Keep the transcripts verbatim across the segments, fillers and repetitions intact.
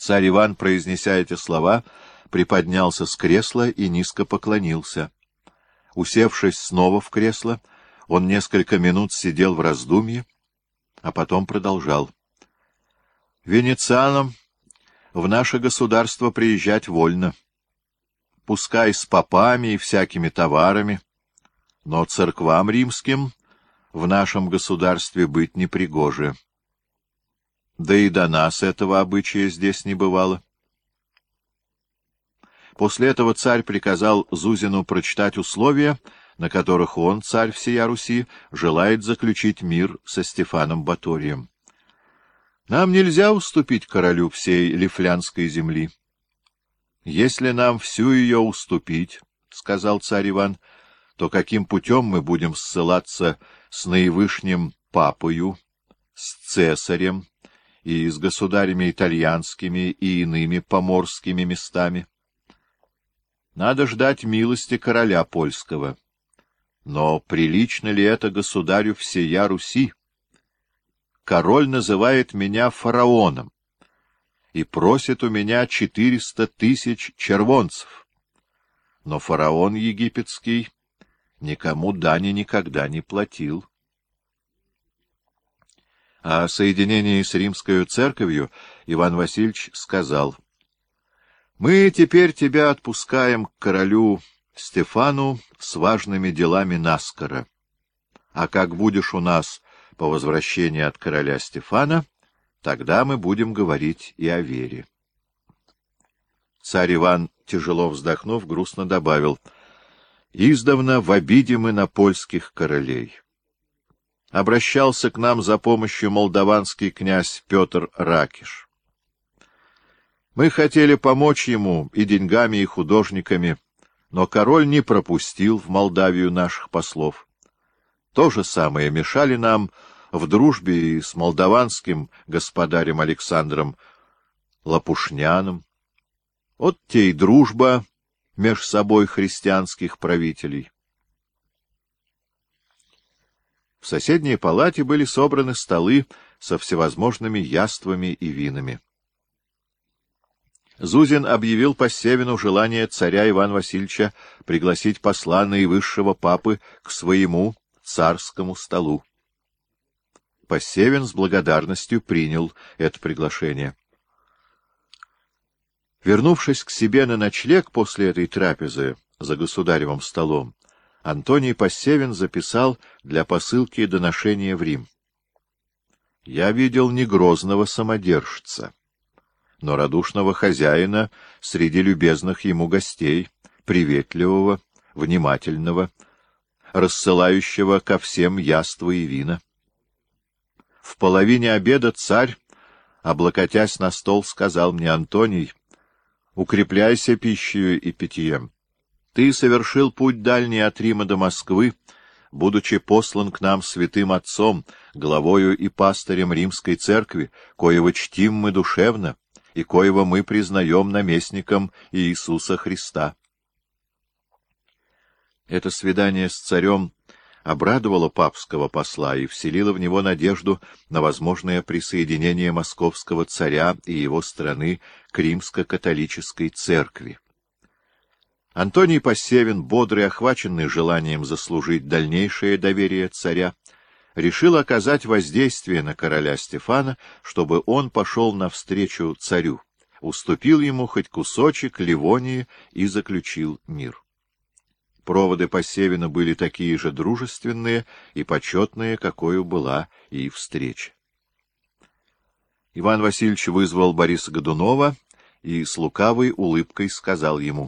Царь Иван, произнеся эти слова, приподнялся с кресла и низко поклонился. Усевшись снова в кресло, он несколько минут сидел в раздумье, а потом продолжал. «Венецианам в наше государство приезжать вольно, пускай с попами и всякими товарами, но церквам римским в нашем государстве быть непригоже. Да и до нас этого обычая здесь не бывало». После этого царь приказал Зузину прочитать условия, на которых он, царь всея Руси, желает заключить мир со Стефаном Баторием. «Нам нельзя уступить королю всей Лифлянской земли. Если нам всю ее уступить, — сказал царь Иван, — то каким путем мы будем ссылаться с наивышним папою, с цесарем и с государями итальянскими и иными поморскими местами? Надо ждать милости короля польского. Но прилично ли это государю всея Руси? Король называет меня фараоном и просит у меня четыреста тысяч червонцев. Но фараон египетский никому дани никогда не платил». О соединении с римской церковью Иван Васильевич сказал: «Мы теперь тебя отпускаем к королю Стефану с важными делами наскоро, а как будешь у нас по возвращении от короля Стефана, тогда мы будем говорить и о вере». Царь Иван, тяжело вздохнув, грустно добавил: «Издавна в обиде мы на польских королей. Обращался к нам за помощью молдаванский князь Петр Ракиш. Мы хотели помочь ему и деньгами, и художниками, но король не пропустил в Молдавию наших послов. То же самое мешали нам в дружбе и с молдаванским господарем Александром Лопушняном. Вот те и дружба меж собой христианских правителей». В соседней палате были собраны столы со всевозможными яствами и винами. Зузин объявил Passевину желание царя Ивана Васильевича пригласить посла наивысшего папы к своему царскому столу. Passевин с благодарностью принял это приглашение. Вернувшись к себе на ночлег после этой трапезы за государевым столом, Антоний Passевин записал для посылки доношение в Рим. «Я видел не грозного самодержца, но радушного хозяина среди любезных ему гостей, приветливого, внимательного, рассылающего ко всем яства и вина. В половине обеда царь, облокотясь на стол, сказал мне: Антоний, укрепляйся пищею и питьем. Ты совершил путь дальний от Рима до Москвы, будучи послан к нам святым отцом, главою и пастырем римской церкви, коего чтим мы душевно и коего мы признаем наместником Иисуса Христа». Это свидание с царем обрадовало папского посла и вселило в него надежду на возможное присоединение московского царя и его страны к римско-католической церкви. Антоний Passевин, бодрый, охваченный желанием заслужить дальнейшее доверие царя, решил оказать воздействие на короля Стефана, чтобы он пошел навстречу царю, уступил ему хоть кусочек Ливонии и заключил мир. Проводы Passевина были такие же дружественные и почетные, какою была и встреча. Иван Васильевич вызвал Бориса Годунова и с лукавой улыбкой сказал ему: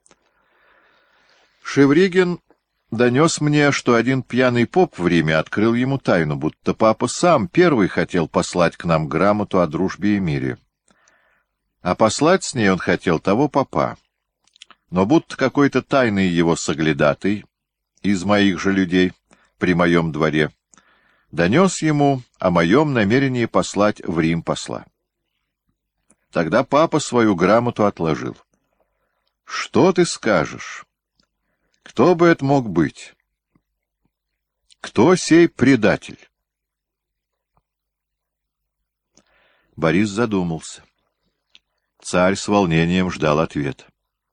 «Шевригин донес мне, что один пьяный поп в Риме открыл ему тайну, будто папа сам первый хотел послать к нам грамоту о дружбе и мире. А послать с ней он хотел того попа. Но будто какой-то тайный его соглядатый из моих же людей при моем дворе донес ему о моем намерении послать в Рим посла. Тогда папа свою грамоту отложил. Что ты скажешь? Кто бы это мог быть? Кто сей предатель?» Борис задумался. Царь с волнением ждал ответ.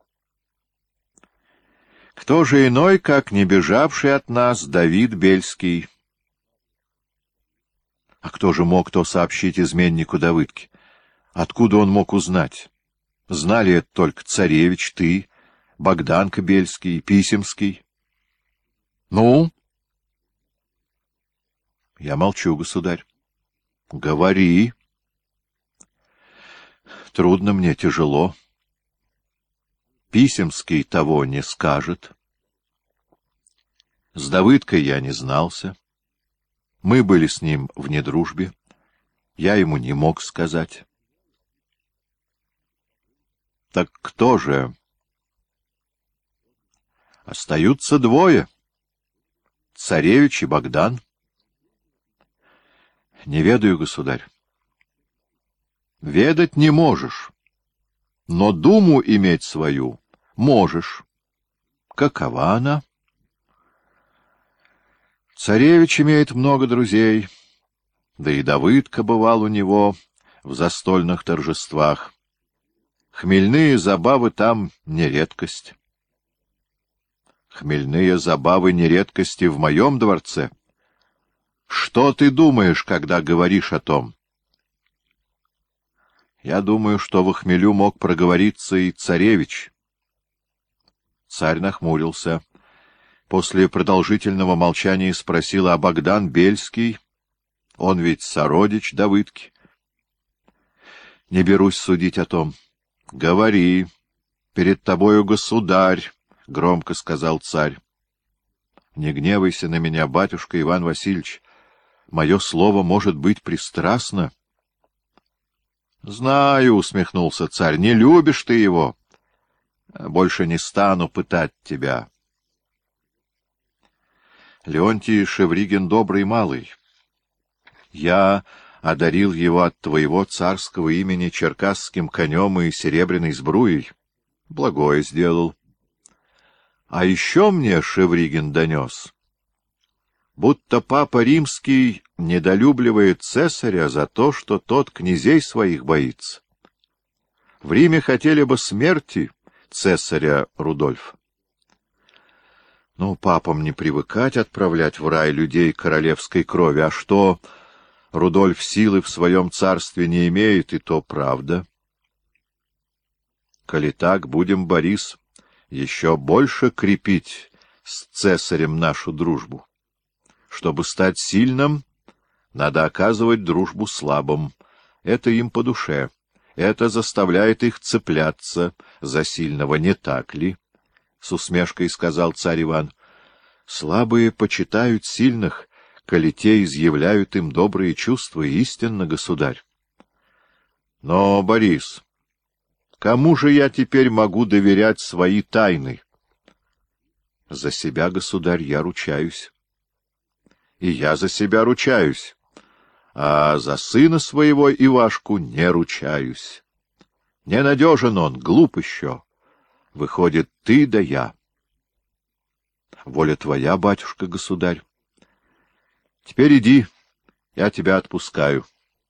Кто же иной, как не бежавший от нас Давид Бельский? А кто же мог то сообщить изменнику Давыдке? Откуда он мог узнать? Знали это только царевич, ты, Богданка Бельский, Писемский. Ну? Я молчу, государь. Говори. Трудно мне, тяжело. Писемский того не скажет. С Давыдкой я не знался. Мы были с ним в недружбе. Я ему не мог сказать. Так кто же? Остаются двое. Царевич и Богдан. Не ведаю, государь. Ведать не можешь, но думу иметь свою можешь. Какова она? Царевич имеет много друзей, да и Давыдка бывал у него в застольных торжествах. Хмельные забавы там не редкость. Хмельные забавы не редкости в моем дворце. Что ты думаешь, когда говоришь о том? Я думаю, что во хмелю мог проговориться и царевич. Царь нахмурился. После продолжительного молчания спросил: а Богдан Бельский? Он ведь сородич Давыдки. Не берусь судить о том. — Говори, перед тобою государь, — громко сказал царь. — Не гневайся на меня, батюшка Иван Васильевич. Мое слово может быть пристрастно. — Знаю, — усмехнулся царь, — не любишь ты его. Больше не стану пытать тебя. Леонтий Шевригин добрый малый. Я одарил его от твоего царского имени черкасским конем и серебряной сбруей. Благое сделал. А еще мне Шевригин донес, будто папа римский недолюбливает цесаря за то, что тот князей своих боится. В Риме хотели бы смерти цесаря Рудольфа. Ну, папам не привыкать отправлять в рай людей королевской крови, а что Рудольф силы в своем царстве не имеет, и то правда. Коли так, будем, Борис, еще больше крепить с цесарем нашу дружбу. Чтобы стать сильным, надо оказывать дружбу слабым. Это им по душе. Это заставляет их цепляться за сильного, не так ли? — с усмешкой сказал царь Иван. — Слабые почитают сильных, коли те изъявляют им добрые чувства, истинно, государь. Но, Борис, кому же я теперь могу доверять свои тайны? За себя, государь, я ручаюсь. И я за себя ручаюсь, а за сына своего Ивашку не ручаюсь. Ненадежен он, глуп еще. Выходит, ты да я. Воля твоя, батюшка-государь. Теперь иди, я тебя отпускаю.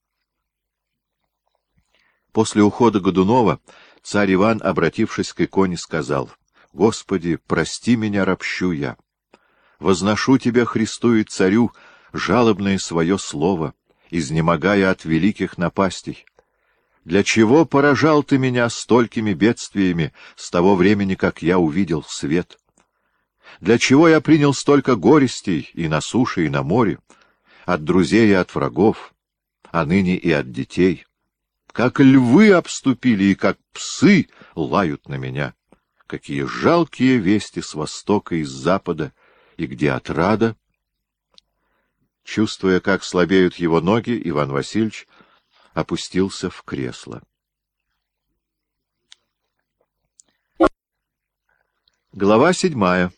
После ухода Годунова царь Иван, обратившись к иконе, сказал: «Господи, прости меня, ропщу я. Возношу Тебя, Христу и Царю, жалобное свое слово, изнемогая от великих напастей. Для чего поражал Ты меня столькими бедствиями с того времени, как я увидел свет? Для чего я принял столько горестей и на суше, и на море, от друзей и от врагов, а ныне и от детей? Как львы обступили и как псы лают на меня. Какие жалкие вести с востока и с запада, и где отрада?» Чувствуя, как слабеют его ноги, Иван Васильевич опустился в кресло. Глава седьмая.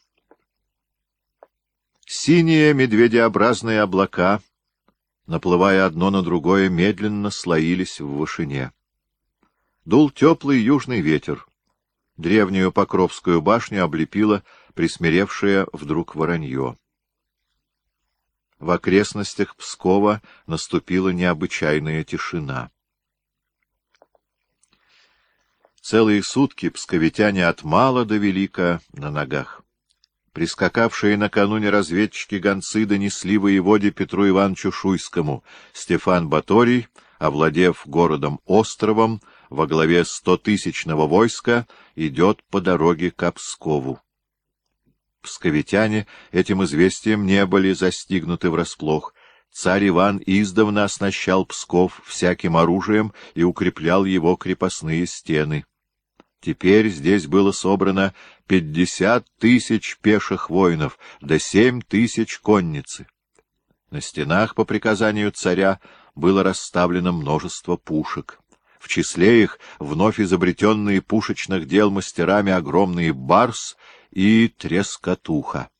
Синие медведеобразные облака, наплывая одно на другое, медленно слоились в вышине. Дул теплый южный ветер. Древнюю Покровскую башню облепило присмиревшее вдруг воронье. В окрестностях Пскова наступила необычайная тишина. Целые сутки псковитяне от мала до велика на ногах. Прискакавшие накануне разведчики-гонцы донесли воеводе Петру Ивановичу Шуйскому: Стефан Баторий, овладев городом-островом, во главе стотысячного войска идет по дороге к Пскову. Псковитяне этим известием не были застигнуты врасплох. Царь Иван издавна оснащал Псков всяким оружием и укреплял его крепостные стены. Теперь здесь было собрано пятьдесят тысяч пеших воинов, да семь тысяч конницы. На стенах, по приказанию царя, было расставлено множество пушек. В числе их вновь изобретенные пушечных дел мастерами огромные барс и трескотуха.